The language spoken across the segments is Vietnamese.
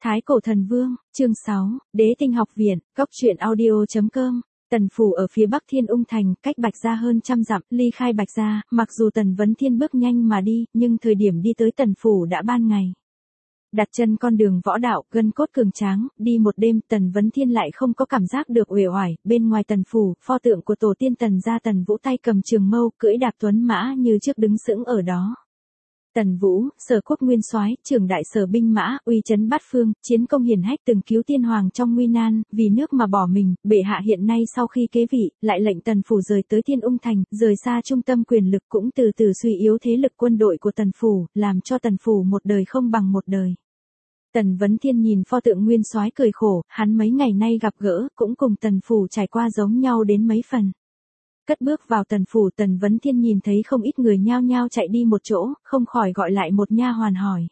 Thái Cổ Thần Vương, chương 6, Đế Tinh Học Viện, Góc Truyện Audio.com. Tần phủ ở phía bắc Thiên Ung Thành, cách Bạch Gia hơn trăm dặm, ly khai Bạch Gia, mặc dù Tần Vấn Thiên bước nhanh mà đi, nhưng thời điểm đi tới Tần phủ đã ban ngày. Đặt chân con đường võ đạo, gân cốt cường tráng, đi một đêm, Tần Vấn Thiên lại không có cảm giác được uể oải. Bên ngoài Tần phủ, pho tượng của tổ tiên Tần gia Tần Vũ tay cầm trường mâu, cưỡi đạp tuấn mã như trước đứng sững ở đó. Tần Vũ, Sở Quốc nguyên soái, trưởng đại sở binh mã, uy chấn bát phương, chiến công hiển hách từng cứu tiên hoàng trong nguy nan, vì nước mà bỏ mình. Bệ hạ hiện nay sau khi kế vị, lại lệnh Tần phủ rời tới Thiên Ung Thành, rời xa trung tâm quyền lực, cũng từ từ suy yếu thế lực quân đội của Tần phủ, làm cho Tần phủ một đời không bằng một đời. Tần Vấn Thiên nhìn pho tượng nguyên soái cười khổ, hắn mấy ngày nay gặp gỡ, cũng cùng Tần phủ trải qua giống nhau đến mấy phần. Cất bước vào Tần phủ, Tần Vấn Thiên nhìn thấy không ít người nhao nhao chạy đi một chỗ, không khỏi gọi lại một nha hoàn hỏi.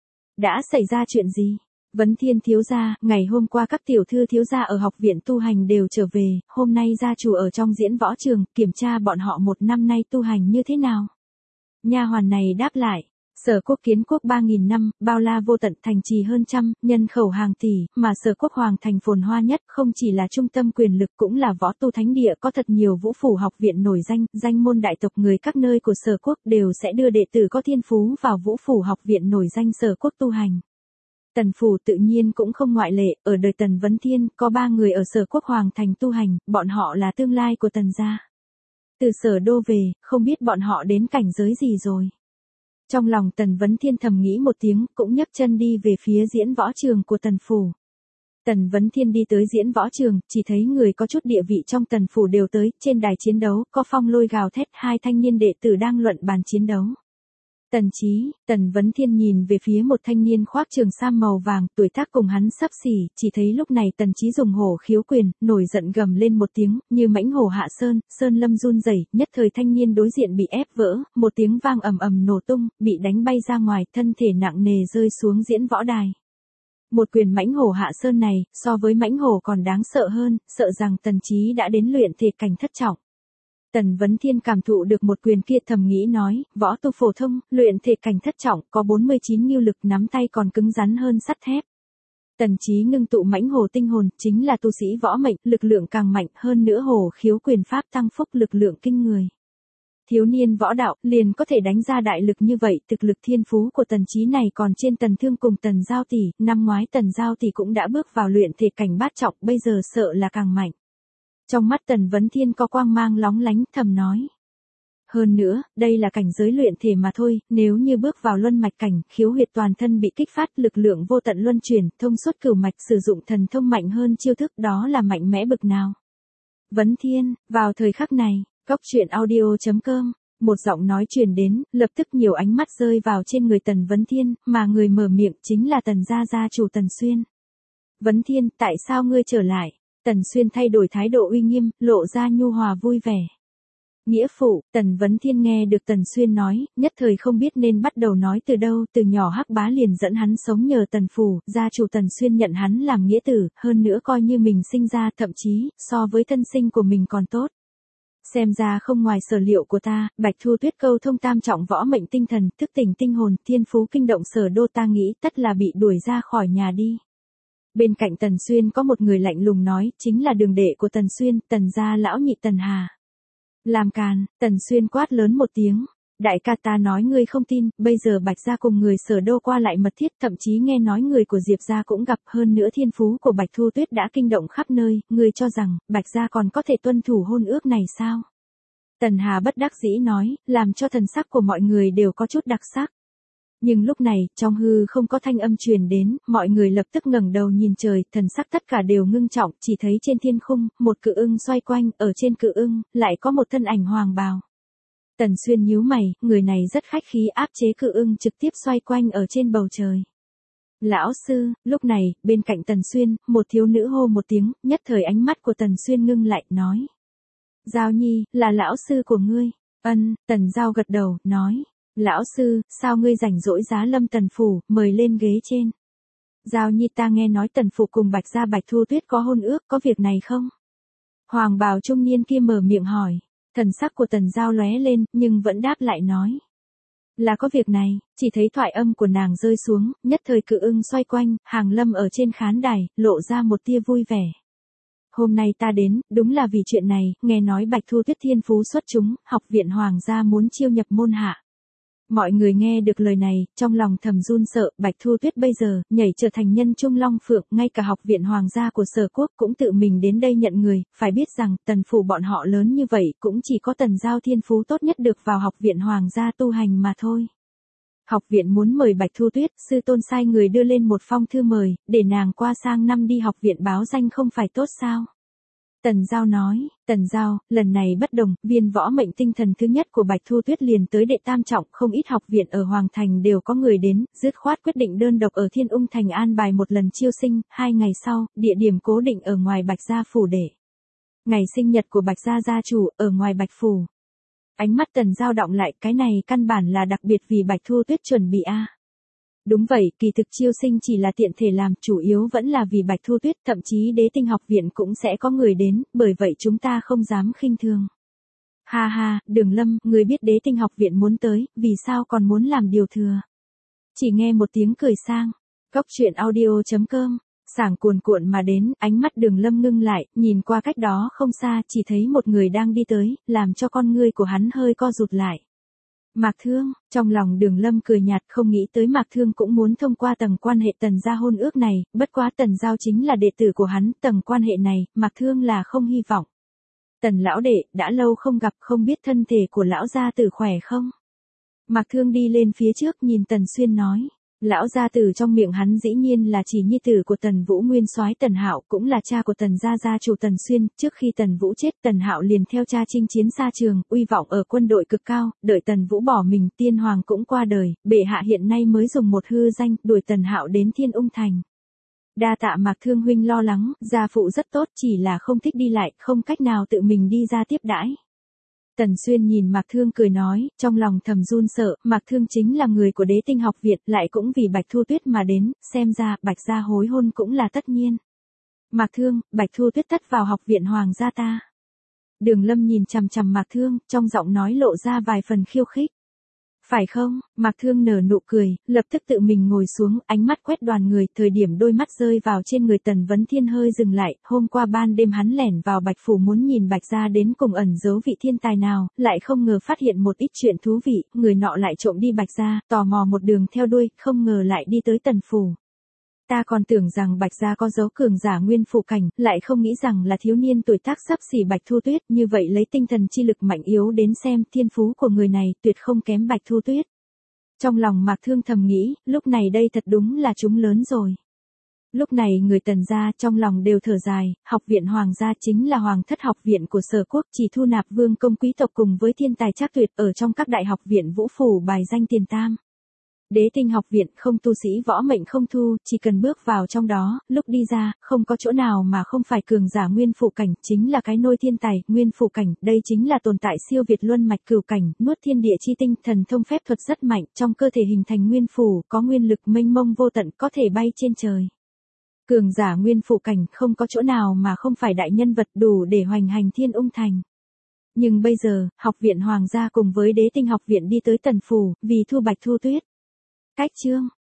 Đã xảy ra chuyện gì? Vấn Thiên thiếu gia, ngày hôm qua các tiểu thư thiếu gia ở học viện tu hành đều trở về, hôm nay gia chủ ở trong diễn võ trường, kiểm tra bọn họ một năm nay tu hành như thế nào? Nha hoàn này đáp lại. Sở Quốc kiến quốc 3.000 năm, bao la vô tận, thành trì hơn trăm, nhân khẩu hàng tỷ, mà Sở Quốc hoàng thành phồn hoa nhất, không chỉ là trung tâm quyền lực cũng là võ tu thánh địa, có thật nhiều vũ phủ học viện nổi danh, danh môn đại tộc người các nơi của Sở Quốc đều sẽ đưa đệ tử có thiên phú vào vũ phủ học viện nổi danh Sở Quốc tu hành. Tần phủ tự nhiên cũng không ngoại lệ, ở đời Tần Vấn Thiên, có 3 người ở Sở Quốc hoàng thành tu hành, bọn họ là tương lai của Tần gia. Từ Sở đô về, không biết bọn họ đến cảnh giới gì rồi. Trong lòng Tần Vấn Thiên thầm nghĩ một tiếng, cũng nhấc chân đi về phía diễn võ trường của Tần phủ. Tần Vấn Thiên đi tới diễn võ trường, chỉ thấy người có chút địa vị trong Tần phủ đều tới, trên đài chiến đấu, có phong lôi gào thét, 2 thanh niên đệ tử đang luận bàn chiến đấu. Tần Chí, Tần Vấn Thiên nhìn về phía một thanh niên khoác trường sam màu vàng, tuổi tác cùng hắn xấp xỉ, chỉ thấy lúc này Tần Chí dùng hổ khiếu quyền, nổi giận gầm lên một tiếng, như mãnh hổ hạ sơn, sơn lâm run rẩy, nhất thời thanh niên đối diện bị ép vỡ, một tiếng vang ầm ầm nổ tung, bị đánh bay ra ngoài, thân thể nặng nề rơi xuống diễn võ đài. Một quyền mãnh hổ hạ sơn này, so với mãnh hổ còn đáng sợ hơn, sợ rằng Tần Chí đã đến luyện thể cảnh thất trọng. Tần Vấn Thiên cảm thụ được một quyền kia thầm nghĩ nói, võ tu phổ thông, luyện thể cảnh thất trọng, có 49 nhiêu lực, nắm tay còn cứng rắn hơn sắt thép. Tần Chí ngưng tụ mãnh hổ tinh hồn, chính là tu sĩ võ mệnh, lực lượng càng mạnh hơn nữa, hổ khiếu quyền pháp tăng phúc lực lượng kinh người. Thiếu niên võ đạo, liền có thể đánh ra đại lực như vậy, thực lực thiên phú của Tần Chí này còn trên Tần Thương cùng Tần Giao tỷ, năm ngoái Tần Giao tỷ cũng đã bước vào luyện thể cảnh bát trọng, bây giờ sợ là càng mạnh. Trong mắt Tần Vấn Thiên có quang mang lóng lánh, thầm nói. Hơn nữa, đây là cảnh giới luyện thể mà thôi, nếu như bước vào luân mạch cảnh, khiếu huyệt toàn thân bị kích phát, lực lượng vô tận luân chuyển, thông suốt cửu mạch, sử dụng thần thông mạnh hơn chiêu thức, đó là mạnh mẽ bực nào. Vấn Thiên, vào thời khắc này, Góc Truyện Audio.com, một giọng nói truyền đến, lập tức nhiều ánh mắt rơi vào trên người Tần Vấn Thiên, mà người mở miệng chính là Tần gia gia chủ Tần Xuyên. Vấn Thiên, tại sao ngươi trở lại? Tần Xuyên thay đổi thái độ uy nghiêm, lộ ra nhu hòa vui vẻ. Nghĩa phụ, Tần Vấn Thiên nghe được Tần Xuyên nói, nhất thời không biết nên bắt đầu nói từ đâu, từ nhỏ Hắc Bá liền dẫn hắn sống nhờ Tần phủ, gia chủ Tần Xuyên nhận hắn làm nghĩa tử, hơn nữa coi như mình sinh ra, thậm chí, so với thân sinh của mình còn tốt. Xem ra không ngoài sở liệu của ta, Bạch Thu Tuyết câu thông tam trọng võ mệnh tinh thần, thức tỉnh tinh hồn, thiên phú kinh động Sở đô, ta nghĩ tất là bị đuổi ra khỏi nhà đi. Bên cạnh Tần Xuyên có một người lạnh lùng nói, chính là đường đệ của Tần Xuyên, Tần gia lão nhị Tần Hà. Làm càn, Tần Xuyên quát lớn một tiếng. Đại ca, ta nói ngươi không tin, bây giờ Bạch gia cùng người Sở đô qua lại mật thiết, thậm chí nghe nói người của Diệp gia cũng gặp, hơn nữa thiên phú của Bạch Thu Tuyết đã kinh động khắp nơi, ngươi cho rằng, Bạch gia còn có thể tuân thủ hôn ước này sao? Tần Hà bất đắc dĩ nói, làm cho thần sắc của mọi người đều có chút đặc sắc. Nhưng lúc này, trong hư không có thanh âm truyền đến, mọi người lập tức ngẩng đầu nhìn trời, thần sắc tất cả đều ngưng trọng, chỉ thấy trên thiên khung, một cự ưng xoay quanh, ở trên cự ưng, lại có một thân ảnh hoàng bào. Tần Xuyên nhíu mày, người này rất khách khí, áp chế cự ưng trực tiếp xoay quanh ở trên bầu trời. Lão sư, lúc này, bên cạnh Tần Xuyên, một thiếu nữ hô một tiếng, nhất thời ánh mắt của Tần Xuyên ngưng lại, nói. Giao Nhi, là lão sư của ngươi. Ân, Tần Giao gật đầu, nói. Lão sư, sao ngươi rảnh rỗi giá lâm Tần phủ, mời lên ghế trên. Giao Nhi, ta nghe nói Tần phủ cùng Bạch gia Bạch Thu Tuyết có hôn ước, có việc này không? Hoàng bào trung niên kia mở miệng hỏi. Thần sắc của Tần Giao lóe lên, nhưng vẫn đáp lại nói. Là có việc này, chỉ thấy thoại âm của nàng rơi xuống, nhất thời Cự Ưng xoay quanh, Hàng Lâm ở trên khán đài, lộ ra một tia vui vẻ. Hôm nay ta đến, đúng là vì chuyện này, nghe nói Bạch Thu Tuyết thiên phú xuất chúng, học viện Hoàng gia muốn chiêu nhập môn hạ. Mọi người nghe được lời này, trong lòng thầm run sợ, Bạch Thu Tuyết bây giờ, nhảy trở thành nhân trung long phượng, ngay cả học viện Hoàng gia của Sở Quốc cũng tự mình đến đây nhận người, phải biết rằng, Tần phủ bọn họ lớn như vậy, cũng chỉ có Tần Giao thiên phú tốt nhất được vào học viện Hoàng gia tu hành mà thôi. Học viện muốn mời Bạch Thu Tuyết, sư tôn sai người đưa lên một phong thư mời, để nàng qua sang năm đi học viện báo danh không phải tốt sao? Tần Giao nói, Tần Giao, lần này bất đồng, viên võ mệnh tinh thần thứ nhất của Bạch Thu Tuyết liền tới đệ tam trọng, không ít học viện ở Hoàng Thành đều có người đến, dứt khoát quyết định đơn độc ở Thiên Ung Thành an bài một lần chiêu sinh, 2 ngày sau, địa điểm cố định ở ngoài Bạch Gia Phủ để. Ngày sinh nhật của Bạch Gia gia chủ, ở ngoài Bạch Phủ. Ánh mắt Tần Giao động lại, cái này căn bản là đặc biệt vì Bạch Thu Tuyết chuẩn bị a. Đúng vậy, kỳ thực chiêu sinh chỉ là tiện thể làm, chủ yếu vẫn là vì Bạch Thu Tuyết, thậm chí Đế Tinh học viện cũng sẽ có người đến, bởi vậy chúng ta không dám khinh thường. Ha ha, Đường Lâm, người biết Đế Tinh học viện muốn tới, vì sao còn muốn làm điều thừa? Chỉ nghe một tiếng cười sang. Góc truyện audio.com. Sảng cuồn cuộn mà đến, ánh mắt Đường Lâm ngưng lại, nhìn qua cách đó không xa, chỉ thấy một người đang đi tới, làm cho con ngươi của hắn hơi co rụt lại. Mạc Thương, trong lòng Đường Lâm cười nhạt, không nghĩ tới Mạc Thương cũng muốn thông qua tầng quan hệ Tần gia hôn ước này, bất quá Tần Giao chính là đệ tử của hắn, tầng quan hệ này, Mạc Thương là không hy vọng. Tần lão đệ, đã lâu không gặp, không biết thân thể của lão gia tử khỏe không? Mạc Thương đi lên phía trước nhìn Tần Xuyên nói. Lão gia tử trong miệng hắn dĩ nhiên là chỉ nhi tử của Tần Vũ nguyên soái Tần Hạo, cũng là cha của Tần gia gia chủ Tần Xuyên, trước khi Tần Vũ chết, Tần Hạo liền theo cha chinh chiến xa trường, uy vọng ở quân đội cực cao, đợi Tần Vũ bỏ mình, Tiên Hoàng cũng qua đời, bệ hạ hiện nay mới dùng một hư danh, đuổi Tần Hạo đến Thiên Ung Thành. Đa tạ Mạc Thương huynh lo lắng, gia phụ rất tốt, chỉ là không thích đi lại, không cách nào tự mình đi ra tiếp đãi. Tần Xuyên nhìn Mạc Thương cười nói, trong lòng thầm run sợ, Mạc Thương chính là người của Đế Tinh học viện, lại cũng vì Bạch Thu Tuyết mà đến, xem ra, Bạch gia hối hôn cũng là tất nhiên. Mạc Thương, Bạch Thu Tuyết tất vào học viện Hoàng gia ta. Đường Lâm nhìn chằm chằm Mạc Thương, trong giọng nói lộ ra vài phần khiêu khích. Phải không? Mạc Thương nở nụ cười, lập tức tự mình ngồi xuống, ánh mắt quét đoàn người, thời điểm đôi mắt rơi vào trên người Tần Vấn Thiên hơi dừng lại, hôm qua ban đêm hắn lẻn vào Bạch Phủ muốn nhìn Bạch gia đến cùng ẩn giấu vị thiên tài nào, lại không ngờ phát hiện một ít chuyện thú vị, người nọ lại trộm đi Bạch gia, tò mò một đường theo đuôi, không ngờ lại đi tới Tần Phủ. Ta còn tưởng rằng Bạch gia có dấu cường giả nguyên phủ cảnh, lại không nghĩ rằng là thiếu niên tuổi tác sắp xỉ Bạch Thu Tuyết, như vậy lấy tinh thần chi lực mạnh yếu đến xem, thiên phú của người này tuyệt không kém Bạch Thu Tuyết. Trong lòng Mạc Thương thầm nghĩ, lúc này đây thật đúng là chúng lớn rồi. Lúc này người Tần gia trong lòng đều thở dài, học viện Hoàng gia chính là hoàng thất học viện của Sở Quốc, chỉ thu nạp vương công quý tộc cùng với thiên tài trác tuyệt, ở trong các đại học viện vũ phủ bài danh tiền tam. Đế Tinh học viện không tu sĩ võ mệnh không thu, chỉ cần bước vào trong đó, lúc đi ra, không có chỗ nào mà không phải cường giả nguyên phủ cảnh, chính là cái nôi thiên tài, nguyên phủ cảnh, đây chính là tồn tại siêu việt luân mạch cửu cảnh, nuốt thiên địa chi tinh, thần thông phép thuật rất mạnh, trong cơ thể hình thành nguyên phủ, có nguyên lực mênh mông vô tận, có thể bay trên trời. Cường giả nguyên phủ cảnh không có chỗ nào mà không phải đại nhân vật đủ để hoành hành Thiên Ung Thành. Nhưng bây giờ, học viện Hoàng gia cùng với Đế Tinh học viện đi tới Tần Phủ, vì thu Bạch Thu Tuyết. Cách chương